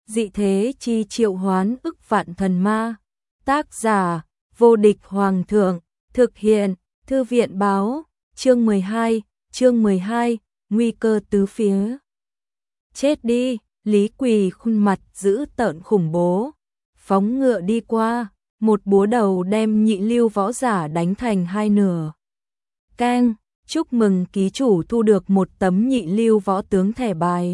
dị thế chi triệu hoán ức vạn thần ma. Tác giả, vô địch hoàng thượng, thực hiện, thư viện báo, chương 12, nguy cơ tứ phía. Chết đi, Lý Quỳ khuôn mặt dữ tợn khủng bố, phóng ngựa đi qua, một búa đầu đem Nhị Lưu võ giả đánh thành hai nửa. Keng, chúc mừng ký chủ thu được một tấm Nhị Lưu võ tướng thẻ bài.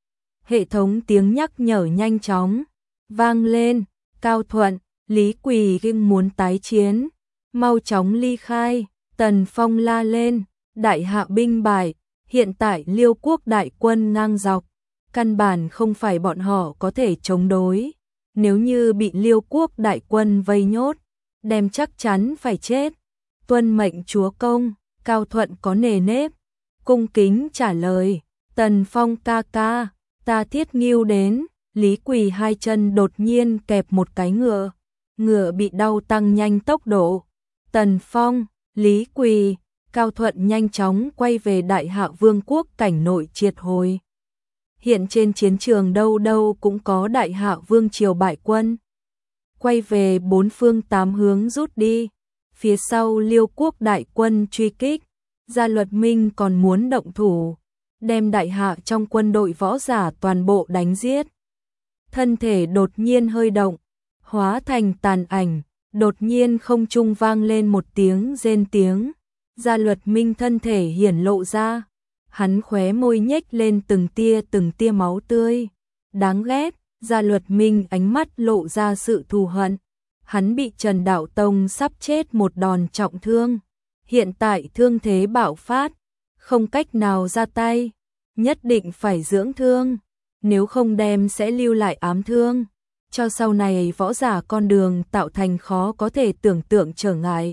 Hệ thống tiếng nhắc nhở nhanh chóng vang lên. Cao Thuận, Lý Quỳ kinh muốn tái chiến, mau chóng ly khai. Tần Phong la lên, đại hạ binh bại, hiện tại Liêu quốc đại quân ngang dọc, căn bản không phải bọn họ có thể chống đối. Nếu như bị Liêu quốc đại quân vây nhốt, đem chắc chắn phải chết. Tuân mệnh chúa công. Cao Thuận có nề nếp, cung kính trả lời. Tần Phong ca ca, ta Thiết Ngưu đến. Lý Quỳ hai chân đột nhiên kẹp một cái ngựa, ngựa bị đau tăng nhanh tốc độ. Tần Phong, Lý Quỳ, Cao Thuận nhanh chóng quay về Đại Hạ Vương quốc cảnh nội triệt hồi. Hiện trên chiến trường đâu đâu cũng có Đại Hạ Vương triều bại quân, quay về bốn phương tám hướng rút đi. Phía sau Liêu quốc đại quân truy kích, Gia Luật Minh còn muốn động thủ, đem Đại Hạ trong quân đội võ giả toàn bộ đánh giết. Thân thể đột nhiên hơi động, hóa thành tàn ảnh, đột nhiên không trung vang lên một tiếng rên tiếng. Gia Luật Minh thân thể hiển lộ ra, hắn khóe môi nhếch lên từng tia máu tươi. Đáng ghét, Gia Luật Minh ánh mắt lộ ra sự thù hận. Hắn bị Trần Đạo Tông sắp chết một đòn trọng thương, hiện tại thương thế bạo phát, không cách nào ra tay, nhất định phải dưỡng thương, nếu không đem sẽ lưu lại ám thương, cho sau này võ giả con đường tạo thành khó có thể tưởng tượng trở ngại.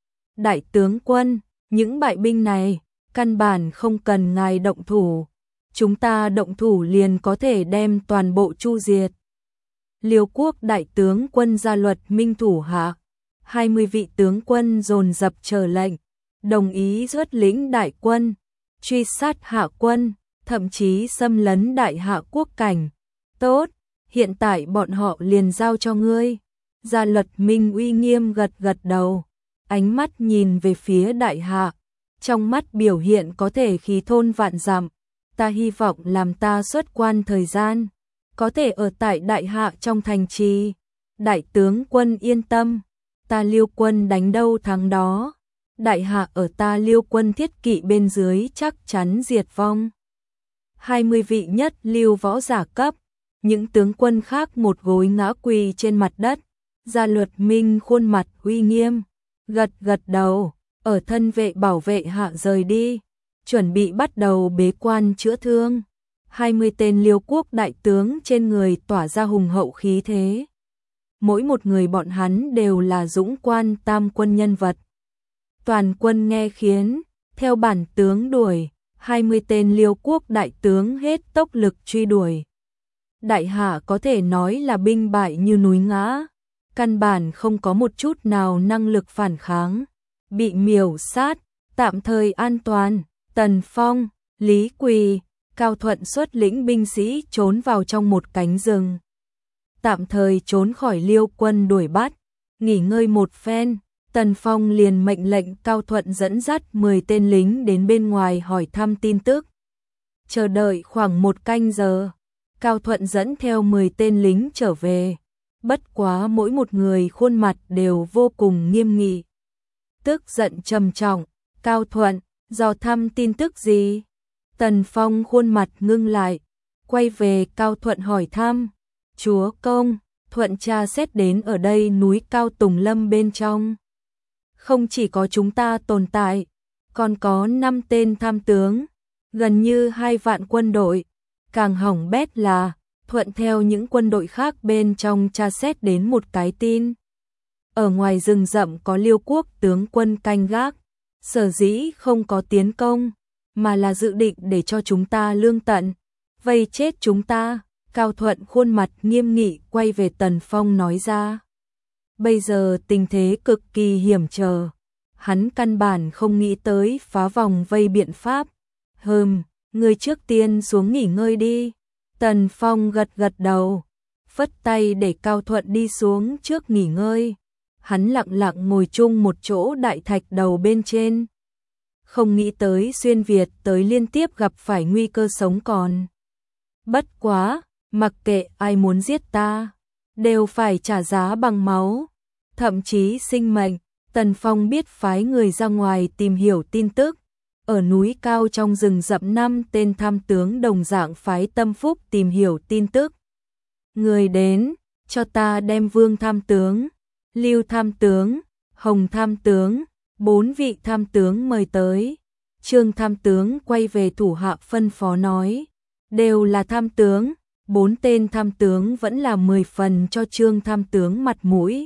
Đại tướng quân, những bại binh này, căn bản không cần ngài động thủ, chúng ta động thủ liền có thể đem toàn bộ chu diệt. Liêu quốc đại tướng quân Gia Luật Minh thủ hạ, 20 vị tướng quân dồn dập chờ lệnh, đồng ý xuất lĩnh đại quân, truy sát hạ quân, thậm chí xâm lấn Đại Hạ quốc cảnh. Tốt, hiện tại bọn họ liền giao cho ngươi. Gia Luật Minh uy nghiêm gật gật đầu, ánh mắt nhìn về phía Đại Hạ, trong mắt biểu hiện có thể khí thôn vạn dặm. Ta hy vọng làm ta xuất quan thời gian, có thể ở tại Đại Hạ trong thành trì. Đại tướng quân yên tâm, ta Liêu quân đánh đâu thắng đó. Đại Hạ ở ta Liêu quân thiết kỵ bên dưới chắc chắn diệt vong. 20 vị nhất lưu võ giả cấp, những tướng quân khác một gối ngã quỳ trên mặt đất. Gia Luật Minh khuôn mặt uy nghiêm, gật gật đầu, ở thân vệ bảo vệ hạ rời đi, chuẩn bị bắt đầu bế quan chữa thương. 20 tên Liêu quốc đại tướng trên người tỏa ra hùng hậu khí thế. Mỗi một người bọn hắn đều là dũng quan tam quân nhân vật. Toàn quân nghe khiến, theo bản tướng đuổi, 20 tên Liêu quốc đại tướng hết tốc lực truy đuổi. Đại Hạ có thể nói là binh bại như núi ngã, căn bản không có một chút nào năng lực phản kháng, bị miểu sát, tạm thời an toàn. Tần Phong, Lý Quỳ, Cao Thuận xuất lĩnh binh sĩ trốn vào trong một cánh rừng, tạm thời trốn khỏi Liêu quân đuổi bắt. Nghỉ ngơi một phen, Tần Phong liền mệnh lệnh Cao Thuận dẫn dắt 10 tên lính đến bên ngoài hỏi thăm tin tức. Chờ đợi khoảng một canh giờ, Cao Thuận dẫn theo 10 tên lính trở về, bất quá mỗi một người khuôn mặt đều vô cùng nghiêm nghị, tức giận trầm trọng. Cao Thuận, dò thăm tin tức gì? Tần Phong khuôn mặt ngưng lại, quay về Cao Thuận hỏi thăm. Chúa công, Thuận tra xét đến ở đây núi Cao Tùng Lâm bên trong, không chỉ có chúng ta tồn tại, còn có 5 tên tham tướng, gần như 2 vạn quân đội. Càng hỏng bét là, Thuận theo những quân đội khác bên trong tra xét đến một cái tin. Ở ngoài rừng rậm có Liêu quốc tướng quân canh gác, sở dĩ không có tiến công, mà là dự định để cho chúng ta lương tận, vây chết chúng ta. Cao Thuận khuôn mặt nghiêm nghị quay về Tần Phong nói ra. Bây giờ tình thế cực kỳ hiểm trở, hắn căn bản không nghĩ tới phá vòng vây biện pháp. Người trước tiên xuống nghỉ ngơi đi. Tần Phong gật gật đầu, phất tay để Cao Thuận đi xuống trước nghỉ ngơi. Hắn lặng lặng ngồi chung một chỗ đại thạch đầu bên trên. Không nghĩ tới xuyên Việt tới liên tiếp gặp phải nguy cơ sống còn. Bất quá, mặc kệ ai muốn giết ta, đều phải trả giá bằng máu, thậm chí sinh mệnh. Tần Phong biết phái người ra ngoài tìm hiểu tin tức. Ở núi cao trong rừng rậm 5 tên tham tướng đồng dạng phái Tâm Phúc tìm hiểu tin tức. Người đến, cho ta đem Vương tham tướng, Lưu tham tướng, Hồng tham tướng, 4 vị tham tướng mời tới. Trương tham tướng quay về thủ hạ phân phó nói, đều là tham tướng, 4 tên tham tướng vẫn là 10 phần cho Trương tham tướng mặt mũi.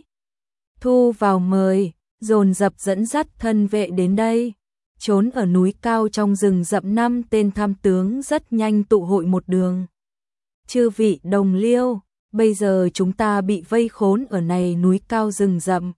Thu vào mời, dồn dập dẫn dắt thân vệ đến đây. Trốn ở núi cao trong rừng rậm 5 tên tham tướng rất nhanh tụ hội một đường. Chư vị đồng liêu, bây giờ chúng ta bị vây khốn ở này núi cao rừng rậm.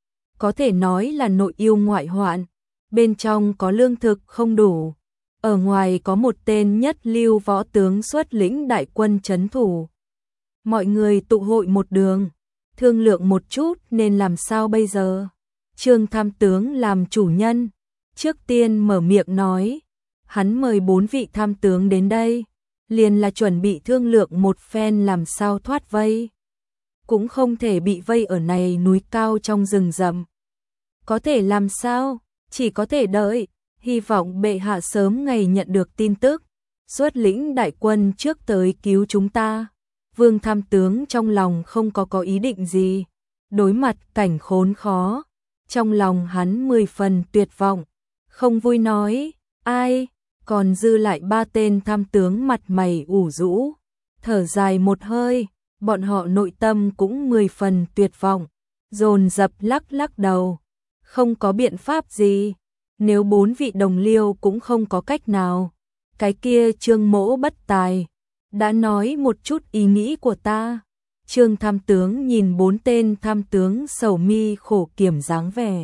Có thể nói là nội yêu ngoại hoạn, bên trong có lương thực không đủ. Ở ngoài có một tên nhất lưu võ tướng xuất lĩnh đại quân trấn thủ. Mọi người tụ hội một đường, thương lượng một chút nên làm sao bây giờ. Trương tham tướng làm chủ nhân, trước tiên mở miệng nói, hắn mời 4 vị tham tướng đến đây, liền là chuẩn bị thương lượng một phen làm sao thoát vây. Cũng không thể bị vây ở này núi cao trong rừng rậm. Có thể làm sao, chỉ có thể đợi, hy vọng bệ hạ sớm ngày nhận được tin tức, xuất lĩnh đại quân trước tới cứu chúng ta. Vương tham tướng trong lòng không có ý định gì, đối mặt cảnh khốn khó, trong lòng hắn 10 phần tuyệt vọng, không vui nói, ai, còn dư lại 3 tên tham tướng mặt mày ủ rũ, thở dài một hơi, bọn họ nội tâm cũng 10 phần tuyệt vọng, dồn dập lắc lắc đầu, không có biện pháp gì, nếu 4 vị đồng liêu cũng không có cách nào, cái kia Trương mỗ bất tài, đã nói một chút ý nghĩ của ta. Trương tham tướng nhìn 4 tên tham tướng sầu mi khổ kiểm dáng vẻ,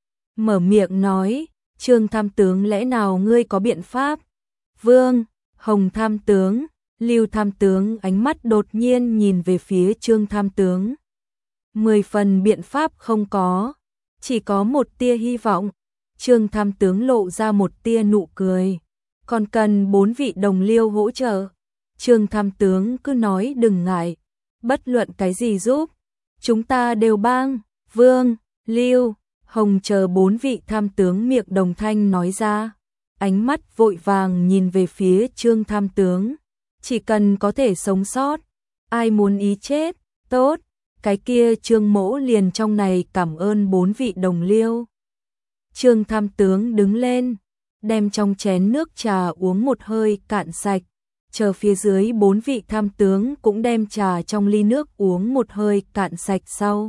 mở miệng nói, Trương tham tướng lẽ nào ngươi có biện pháp? Vương, Hồng tham tướng, Lưu tham tướng ánh mắt đột nhiên nhìn về phía Trương tham tướng. 10 phần biện pháp không có, chỉ có một tia hy vọng. Trương tham tướng lộ ra một tia nụ cười, còn cần 4 vị đồng liêu hỗ trợ. Trương tham tướng cứ nói đừng ngại, bất luận cái gì giúp, chúng ta đều bang. Vương, Lưu, Hồng chờ 4 vị tham tướng miệng đồng thanh nói ra, ánh mắt vội vàng nhìn về phía Trương tham tướng, chỉ cần có thể sống sót, ai muốn ý chết, tốt, cái kia Trương mỗ liền trong này cảm ơn 4 vị đồng liêu. Trương tham tướng đứng lên, đem trong chén nước trà uống một hơi cạn sạch, chờ phía dưới 4 vị tham tướng cũng đem trà trong ly nước uống một hơi cạn sạch sau.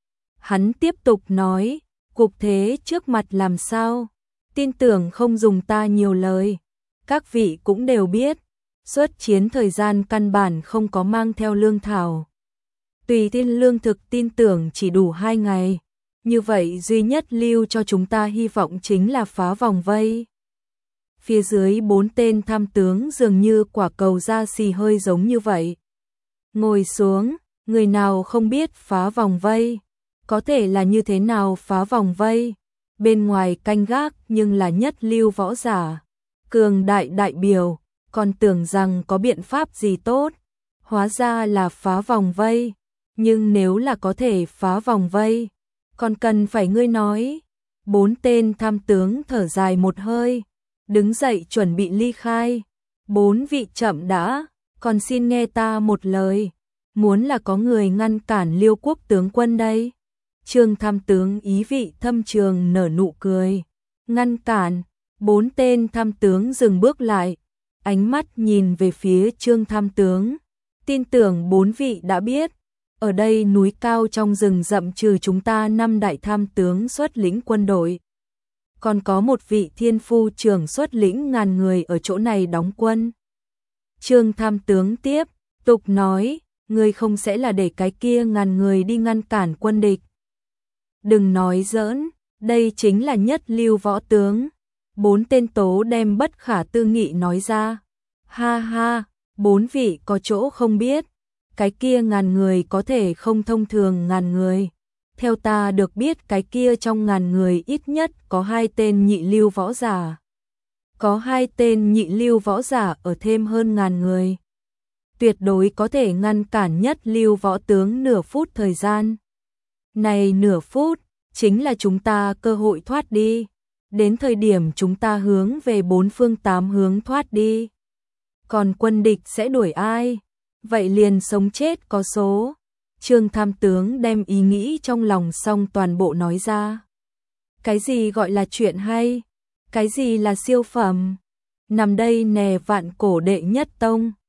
Hắn tiếp tục nói, cục thế trước mặt làm sao, tin tưởng không dùng ta nhiều lời, các vị cũng đều biết, xuất chiến thời gian căn bản không có mang theo lương thảo. Tùy thiên lương thực tin tưởng chỉ đủ 2 ngày, như vậy duy nhất lưu cho chúng ta hy vọng chính là phá vòng vây. Phía dưới 4 tên tham tướng dường như quả cầu da xì hơi giống như vậy. Ngồi xuống, người nào không biết phá vòng vây, có thể là như thế nào phá vòng vây, bên ngoài canh gác nhưng là nhất lưu võ giả, cường đại đại biểu, còn tưởng rằng có biện pháp gì tốt, hóa ra là phá vòng vây, nhưng nếu là có thể phá vòng vây, còn cần phải ngươi nói. 4 tên tham tướng thở dài một hơi, đứng dậy chuẩn bị ly khai. 4 vị chậm đã, còn xin nghe ta một lời, muốn là có người ngăn cản Liêu quốc tướng quân đây. Trương tham tướng ý vị thâm trường nở nụ cười, ngăn cản. 4 tên tham tướng dừng bước lại, ánh mắt nhìn về phía Trương tham tướng, tin tưởng 4 vị đã biết, ở đây núi cao trong rừng rậm trừ chúng ta 5 đại tham tướng xuất lĩnh quân đội, còn có một vị thiên phu trưởng xuất lĩnh ngàn người ở chỗ này đóng quân. Trương tham tướng tiếp tục nói, ngươi không sẽ là để cái kia ngàn người đi ngăn cản quân địch. Đừng nói giỡn, đây chính là nhất lưu võ tướng. 4 tên tố đem bất khả tư nghị nói ra. Ha ha, 4 vị có chỗ không biết, cái kia ngàn người có thể không thông thường ngàn người. Theo ta được biết cái kia trong ngàn người ít nhất có 2 tên nhị lưu võ giả. Có 2 tên nhị lưu võ giả ở thêm hơn ngàn người. Tuyệt đối có thể ngăn cản nhất lưu võ tướng nửa phút thời gian. Này nửa phút, chính là chúng ta cơ hội thoát đi. Đến thời điểm chúng ta hướng về 4 phương 8 hướng thoát đi. Còn quân địch sẽ đuổi ai? Vậy liền sống chết có số. Trương tham tướng đem ý nghĩ trong lòng xong toàn bộ nói ra. Cái gì gọi là chuyện hay? Cái gì là siêu phẩm? Nằm đây nè vạn cổ đệ nhất tông.